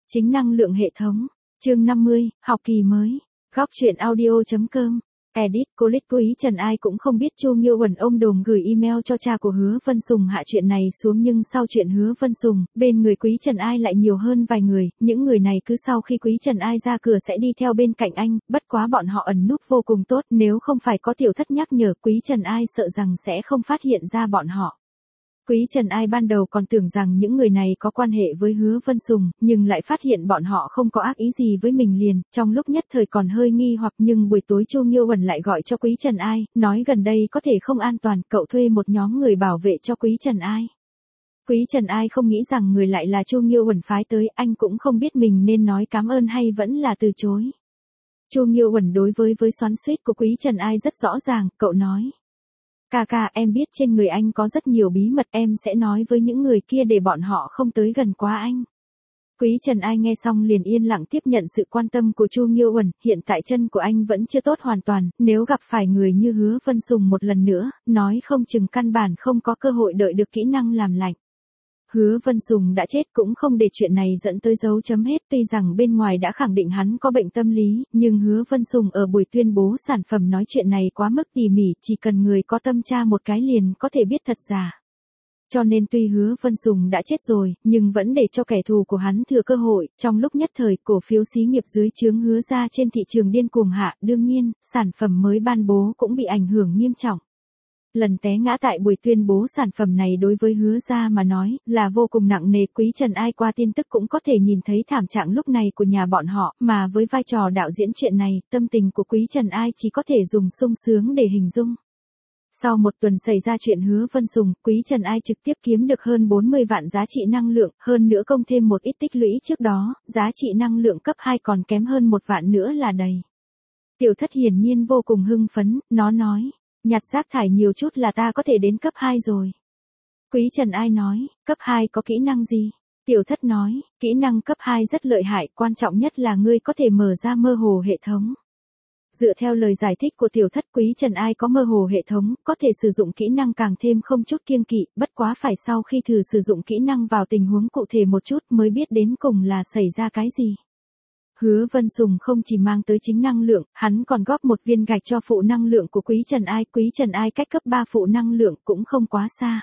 Chính năng lượng hệ thống. Chương 50, học kỳ mới. Góc truyện audio.com. Edit, cô lít quý Trần Ai cũng không biết Chu Nghiêu Uẩn ôm đồm gửi email cho cha của Hứa Vân Sùng hạ chuyện này xuống, nhưng sau chuyện Hứa Vân Sùng, bên người quý Trần Ai lại nhiều hơn vài người, những người này cứ sau khi quý Trần Ai ra cửa sẽ đi theo bên cạnh anh, bất quá bọn họ ẩn núp vô cùng tốt, nếu không phải có Tiểu Thất nhắc nhở, quý Trần Ai sợ rằng sẽ không phát hiện ra bọn họ. Quý Trần Ai ban đầu còn tưởng rằng những người này có quan hệ với Hứa Vân Sùng, nhưng lại phát hiện bọn họ không có ác ý gì với mình liền, trong lúc nhất thời còn hơi nghi hoặc, nhưng buổi tối Chu Nghiêu Uẩn lại gọi cho Quý Trần Ai, nói gần đây có thể không an toàn, cậu thuê một nhóm người bảo vệ cho Quý Trần Ai. Quý Trần Ai không nghĩ rằng người lại là Chu Nghiêu Uẩn phái tới, anh cũng không biết mình nên nói cảm ơn hay vẫn là từ chối. Chu Nghiêu Uẩn đối với xoắn xuýt của Quý Trần Ai rất rõ ràng, cậu nói. Ca, em biết trên người anh có rất nhiều bí mật, em sẽ nói với những người kia để bọn họ không tới gần quá anh. Quý Trần Ai nghe xong liền yên lặng tiếp nhận sự quan tâm của Chu Nghiêu Uẩn, hiện tại chân của anh vẫn chưa tốt hoàn toàn, nếu gặp phải người như Hứa Vân Sùng một lần nữa, nói không chừng căn bản không có cơ hội đợi được kỹ năng làm lạnh. Hứa Vân Sùng đã chết cũng không để chuyện này dẫn tới dấu chấm hết, tuy rằng bên ngoài đã khẳng định hắn có bệnh tâm lý, nhưng Hứa Vân Sùng ở buổi tuyên bố sản phẩm nói chuyện này quá mức tỉ mỉ, chỉ cần người có tâm tra một cái liền có thể biết thật giả. Cho nên tuy Hứa Vân Sùng đã chết rồi, nhưng vẫn để cho kẻ thù của hắn thừa cơ hội, trong lúc nhất thời cổ phiếu xí nghiệp dưới trướng Hứa ra trên thị trường điên cuồng hạ, đương nhiên, sản phẩm mới ban bố cũng bị ảnh hưởng nghiêm trọng. Lần té ngã tại buổi tuyên bố sản phẩm này đối với Hứa ra mà nói, là vô cùng nặng nề. Quý Trần Ai qua tin tức cũng có thể nhìn thấy thảm trạng lúc này của nhà bọn họ, mà với vai trò đạo diễn chuyện này, tâm tình của Quý Trần Ai chỉ có thể dùng sung sướng để hình dung. Sau một tuần xảy ra chuyện Hứa Vân Sùng, Quý Trần Ai trực tiếp kiếm được hơn 40 vạn giá trị năng lượng, hơn nữa công thêm một ít tích lũy trước đó, giá trị năng lượng cấp 2 còn kém hơn 1 vạn nữa là đầy. Tiểu Thất hiển nhiên vô cùng hưng phấn, nó nói. Nhặt rác thải nhiều chút là ta có thể đến cấp 2 rồi. Quý Trần Ai nói, cấp 2 có kỹ năng gì? Tiểu Thất nói, kỹ năng cấp 2 rất lợi hại, quan trọng nhất là ngươi có thể mở ra mơ hồ hệ thống. Dựa theo lời giải thích của Tiểu Thất, Quý Trần Ai có mơ hồ hệ thống, có thể sử dụng kỹ năng càng thêm không chút kiêng kỵ, bất quá phải sau khi thử sử dụng kỹ năng vào tình huống cụ thể một chút mới biết đến cùng là xảy ra cái gì. Hứa Vân Sùng không chỉ mang tới chính năng lượng, hắn còn góp một viên gạch cho phụ năng lượng của Quý Trần Ai. Quý Trần Ai cách cấp 3 phụ năng lượng cũng không quá xa.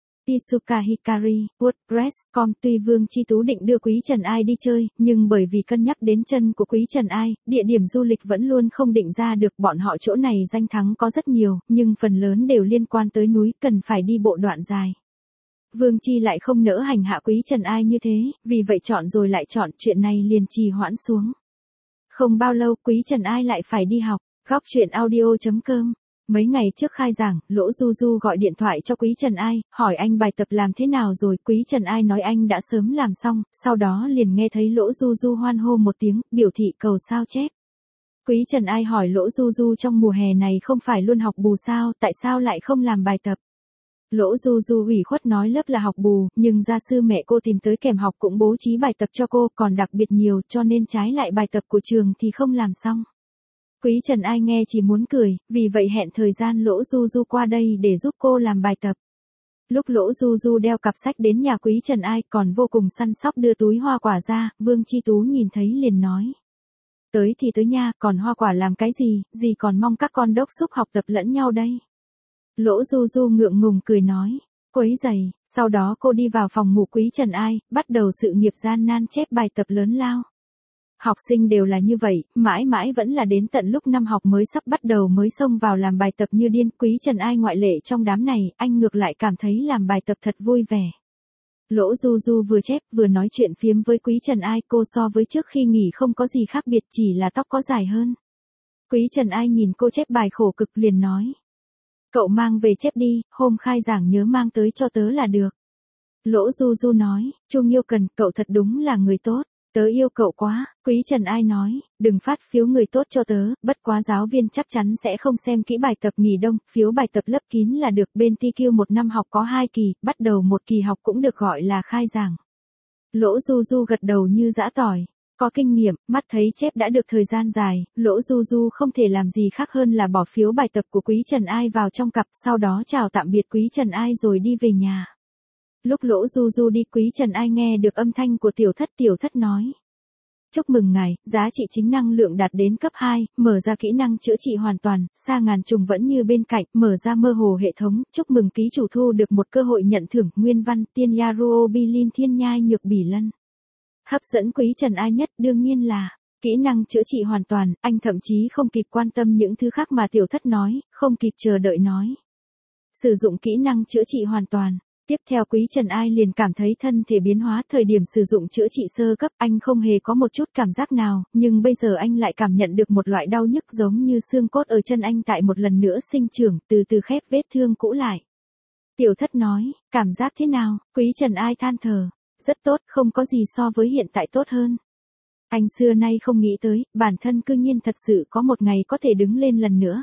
Isuka Hikari, WordPress.com. Tuy Vương Chi Tú định đưa Quý Trần Ai đi chơi, nhưng bởi vì cân nhắc đến chân của Quý Trần Ai, địa điểm du lịch vẫn luôn không định ra được. Bọn họ chỗ này danh thắng có rất nhiều, nhưng phần lớn đều liên quan tới núi, cần phải đi bộ đoạn dài. Vương Chi lại không nỡ hành hạ Quý Trần Ai như thế, vì vậy chọn rồi lại chọn, chuyện này liền trì hoãn xuống. Không bao lâu Quý Trần Ai lại phải đi học. Góc truyện audio.com. Mấy ngày trước khai giảng, Lỗ Du Du gọi điện thoại cho Quý Trần Ai, hỏi anh bài tập làm thế nào rồi. Quý Trần Ai nói anh đã sớm làm xong, sau đó liền nghe thấy Lỗ Du Du hoan hô một tiếng, biểu thị cầu sao chép. Quý Trần Ai hỏi Lỗ Du Du trong mùa hè này không phải luôn học bù sao, tại sao lại không làm bài tập? Lỗ Du Du ủy khuất nói lớp là học bù, nhưng gia sư mẹ cô tìm tới kèm học cũng bố trí bài tập cho cô, còn đặc biệt nhiều, cho nên trái lại bài tập của trường thì không làm xong. Quý Trần Ai nghe chỉ muốn cười, vì vậy hẹn thời gian Lỗ Du Du qua đây để giúp cô làm bài tập. Lúc Lỗ Du Du đeo cặp sách đến nhà Quý Trần Ai còn vô cùng săn sóc đưa túi hoa quả ra, Vương Chi Tú nhìn thấy liền nói. Tới thì tới nha, còn hoa quả làm cái gì còn mong các con đốc xúc học tập lẫn nhau đây. Lỗ Du Du ngượng ngùng cười nói, quấy giày, sau đó cô đi vào phòng ngủ Quý Trần Ai, bắt đầu sự nghiệp gian nan chép bài tập lớn lao. Học sinh đều là như vậy, mãi mãi vẫn là đến tận lúc năm học mới sắp bắt đầu mới xông vào làm bài tập như điên. Quý Trần Ai ngoại lệ trong đám này, anh ngược lại cảm thấy làm bài tập thật vui vẻ. Lỗ Du Du vừa chép vừa nói chuyện phiếm với Quý Trần Ai, cô so với trước khi nghỉ không có gì khác biệt, chỉ là tóc có dài hơn. Quý Trần Ai nhìn cô chép bài khổ cực liền nói. Cậu mang về chép đi, hôm khai giảng nhớ mang tới cho tớ là được. Lỗ Du Du nói, Chu Nghiêu Cần, cậu thật đúng là người tốt, tớ yêu cậu quá. Quý Trần Ai nói, đừng phát phiếu người tốt cho tớ, bất quá giáo viên chắc chắn sẽ không xem kỹ bài tập nghỉ đông, phiếu bài tập lấp kín là được. Bên TQ một năm học có 2 kỳ, bắt đầu một kỳ học cũng được gọi là khai giảng. Lỗ Du Du gật đầu như giã tỏi. Có kinh nghiệm, mắt thấy chép đã được thời gian dài, Lỗ Du Du không thể làm gì khác hơn là bỏ phiếu bài tập của Quý Trần Ai vào trong cặp, sau đó chào tạm biệt Quý Trần Ai rồi đi về nhà. Lúc Lỗ Du Du đi, Quý Trần Ai nghe được âm thanh của Tiểu Thất nói. Chúc mừng ngài, giá trị chính năng lượng đạt đến cấp 2, mở ra kỹ năng chữa trị hoàn toàn, xa ngàn trùng vẫn như bên cạnh, mở ra mơ hồ hệ thống, chúc mừng ký chủ thu được một cơ hội nhận thưởng, nguyên văn, tiên Yaruo Bilin Thiên Nhai Nhược Bỉ Lân. Hấp dẫn Quý Trần Ai nhất đương nhiên là kỹ năng chữa trị hoàn toàn, anh thậm chí không kịp quan tâm những thứ khác mà tiểu thất nói, không kịp chờ đợi nói. Sử dụng kỹ năng chữa trị hoàn toàn. Tiếp theo Quý Trần Ai liền cảm thấy thân thể biến hóa, thời điểm sử dụng chữa trị sơ cấp, anh không hề có một chút cảm giác nào, nhưng bây giờ anh lại cảm nhận được một loại đau nhức giống như xương cốt ở chân anh tại một lần nữa sinh trưởng, từ từ khép vết thương cũ lại. Tiểu thất nói, cảm giác thế nào? Quý Trần Ai than thở, rất tốt, không có gì so với hiện tại tốt hơn. Anh xưa nay không nghĩ tới, bản thân cư nhiên thật sự có một ngày có thể đứng lên lần nữa.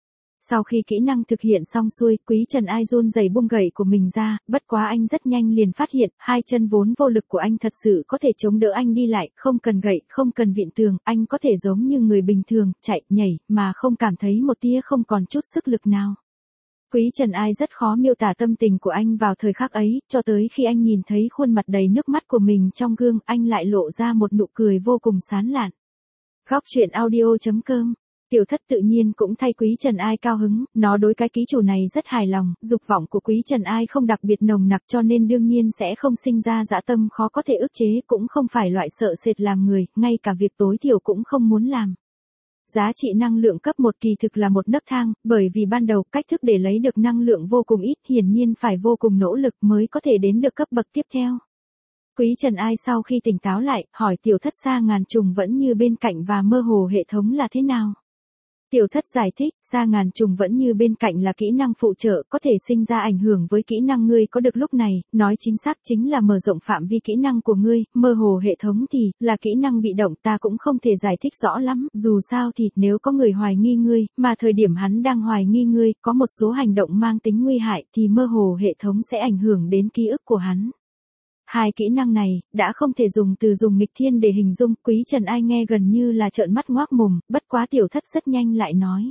Sau khi kỹ năng thực hiện xong xuôi, Quý Trần Ai run rẩy buông gậy của mình ra, bất quá anh rất nhanh liền phát hiện, hai chân vốn vô lực của anh thật sự có thể chống đỡ anh đi lại, không cần gậy, không cần vịn tường, anh có thể giống như người bình thường, chạy, nhảy, mà không cảm thấy một tia không còn chút sức lực nào. Quý Trần Ai rất khó miêu tả tâm tình của anh vào thời khắc ấy, cho tới khi anh nhìn thấy khuôn mặt đầy nước mắt của mình trong gương, anh lại lộ ra một nụ cười vô cùng sán lạn. Góc truyện audio.com. Tiểu thất tự nhiên cũng thay Quý Trần Ai cao hứng, nó đối cái ký chủ này rất hài lòng, dục vọng của Quý Trần Ai không đặc biệt nồng nặc cho nên đương nhiên sẽ không sinh ra dã tâm khó có thể ức chế, cũng không phải loại sợ sệt làm người, ngay cả việc tối thiểu cũng không muốn làm. Giá trị năng lượng cấp 1 kỳ thực là một nấc thang, bởi vì ban đầu cách thức để lấy được năng lượng vô cùng ít, hiển nhiên phải vô cùng nỗ lực mới có thể đến được cấp bậc tiếp theo. Quý Trần Ai sau khi tỉnh táo lại, hỏi tiểu thất xa ngàn trùng vẫn như bên cạnh và mơ hồ hệ thống là thế nào? Tiểu thất giải thích, xa ngàn trùng vẫn như bên cạnh là kỹ năng phụ trợ có thể sinh ra ảnh hưởng với kỹ năng ngươi có được lúc này, nói chính xác chính là mở rộng phạm vi kỹ năng của ngươi, mơ hồ hệ thống thì là kỹ năng bị động, ta cũng không thể giải thích rõ lắm, dù sao thì nếu có người hoài nghi ngươi, mà thời điểm hắn đang hoài nghi ngươi, có một số hành động mang tính nguy hại thì mơ hồ hệ thống sẽ ảnh hưởng đến ký ức của hắn. Hai kỹ năng này, đã không thể dùng từ dùng nghịch thiên để hình dung, Quý Trần Ai nghe gần như là trợn mắt ngoác mồm, bất quá tiểu thất rất nhanh lại nói.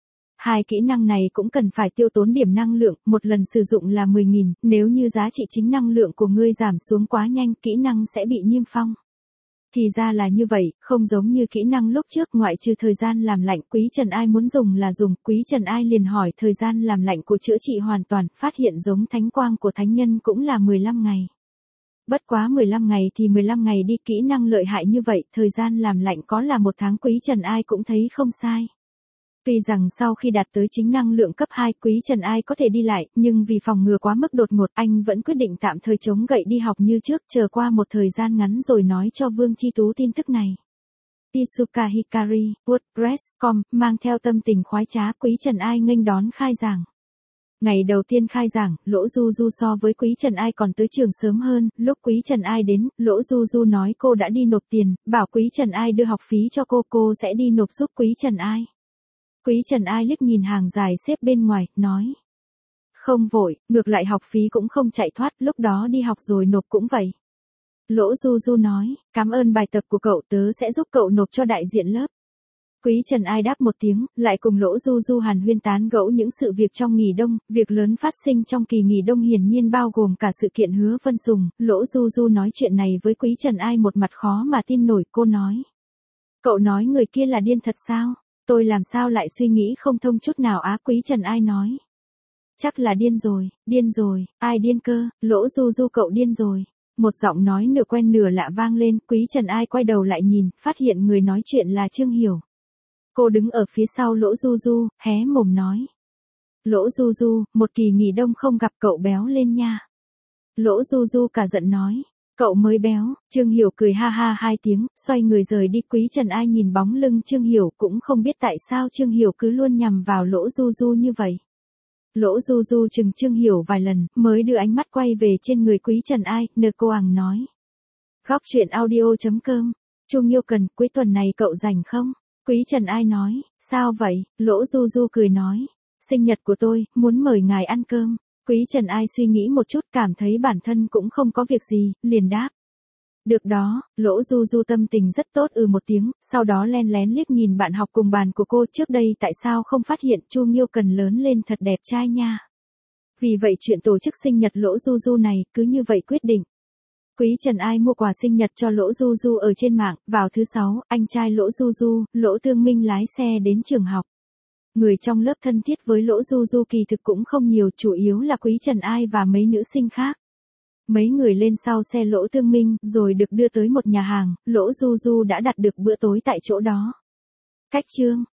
Hai kỹ năng này cũng cần phải tiêu tốn điểm năng lượng, một lần sử dụng là 10.000, nếu như giá trị chính năng lượng của ngươi giảm xuống quá nhanh, kỹ năng sẽ bị niêm phong. Thì ra là như vậy, không giống như kỹ năng lúc trước, ngoại trừ thời gian làm lạnh, Quý Trần Ai muốn dùng là dùng, Quý Trần Ai liền hỏi thời gian làm lạnh của chữa trị hoàn toàn, phát hiện giống thánh quang của thánh nhân cũng là 15 ngày. Bất quá 15 ngày thì 15 ngày đi, kỹ năng lợi hại như vậy, thời gian làm lạnh có là 1 tháng, Quý Trần Ai cũng thấy không sai. Tuy rằng sau khi đạt tới chính năng lượng cấp 2, Quý Trần Ai có thể đi lại, nhưng vì phòng ngừa quá mức đột ngột, anh vẫn quyết định tạm thời chống gậy đi học như trước, chờ qua một thời gian ngắn rồi nói cho Vương Chi Tú tin tức này. Tisuka Hikari, WordPress.com, mang theo tâm tình khoái trá, Quý Trần Ai nghênh đón khai giảng. Ngày đầu tiên khai giảng, Lỗ Du Du so với Quý Trần Ai còn tới trường sớm hơn, lúc Quý Trần Ai đến, Lỗ Du Du nói cô đã đi nộp tiền, bảo Quý Trần Ai đưa học phí cho cô sẽ đi nộp giúp Quý Trần Ai. Quý Trần Ai liếc nhìn hàng dài xếp bên ngoài, nói. Không vội, ngược lại học phí cũng không chạy thoát, lúc đó đi học rồi nộp cũng vậy. Lỗ Du Du nói, cảm ơn bài tập của cậu, tớ sẽ giúp cậu nộp cho đại diện lớp. Quý Trần Ai đáp một tiếng, lại cùng Lỗ Du Du hàn huyên tán gẫu những sự việc trong nghỉ đông, việc lớn phát sinh trong kỳ nghỉ đông hiển nhiên bao gồm cả sự kiện Hứa Vân Sùng, Lỗ Du Du nói chuyện này với Quý Trần Ai một mặt khó mà tin nổi, cô nói. Cậu nói người kia là điên thật sao? Tôi làm sao lại suy nghĩ không thông chút nào á, Quý Trần Ai nói. Chắc là điên rồi, ai điên cơ, Lỗ Du Du cậu điên rồi. Một giọng nói nửa quen nửa lạ vang lên, Quý Trần Ai quay đầu lại nhìn, phát hiện người nói chuyện là Trương Hiểu. Cô đứng ở phía sau Lỗ Du Du, hé mồm nói. Lỗ Du Du, một kỳ nghỉ đông không gặp cậu béo lên nha. Lỗ Du Du cả giận nói. Cậu mới béo, Trương Hiểu cười ha ha 2 tiếng, xoay người rời đi. Quý Trần Ai nhìn bóng lưng Trương Hiểu cũng không biết tại sao Trương Hiểu cứ luôn nhằm vào Lỗ Du Du như vậy. Lỗ Du Du chừng Trương Hiểu vài lần, mới đưa ánh mắt quay về trên người Quý Trần Ai, nờ cô ằng nói. Góc truyện audio.com, Chu Nghiêu Cần, cuối tuần này cậu rảnh không? Quý Trần Ai nói, sao vậy? Lỗ Du Du cười nói, sinh nhật của tôi, muốn mời ngài ăn cơm. Quý Trần Ai suy nghĩ một chút, cảm thấy bản thân cũng không có việc gì, liền đáp. Được đó, Lỗ Du Du tâm tình rất tốt một tiếng, sau đó len lén liếc nhìn bạn học cùng bàn của cô, trước đây tại sao không phát hiện Chu Nghiêu Cần lớn lên thật đẹp trai nha. Vì vậy chuyện tổ chức sinh nhật Lỗ Du Du này, cứ như vậy quyết định. Quý Trần Ai mua quà sinh nhật cho Lỗ Du Du ở trên mạng, vào thứ 6, anh trai Lỗ Du Du, Lỗ Tương Minh lái xe đến trường học. Người trong lớp thân thiết với Lỗ Du Du kỳ thực cũng không nhiều, chủ yếu là Quý Trần Ai và mấy nữ sinh khác. Mấy người lên sau xe Lỗ Tương Minh, rồi được đưa tới một nhà hàng, Lỗ Du Du đã đặt được bữa tối tại chỗ đó. Cách chương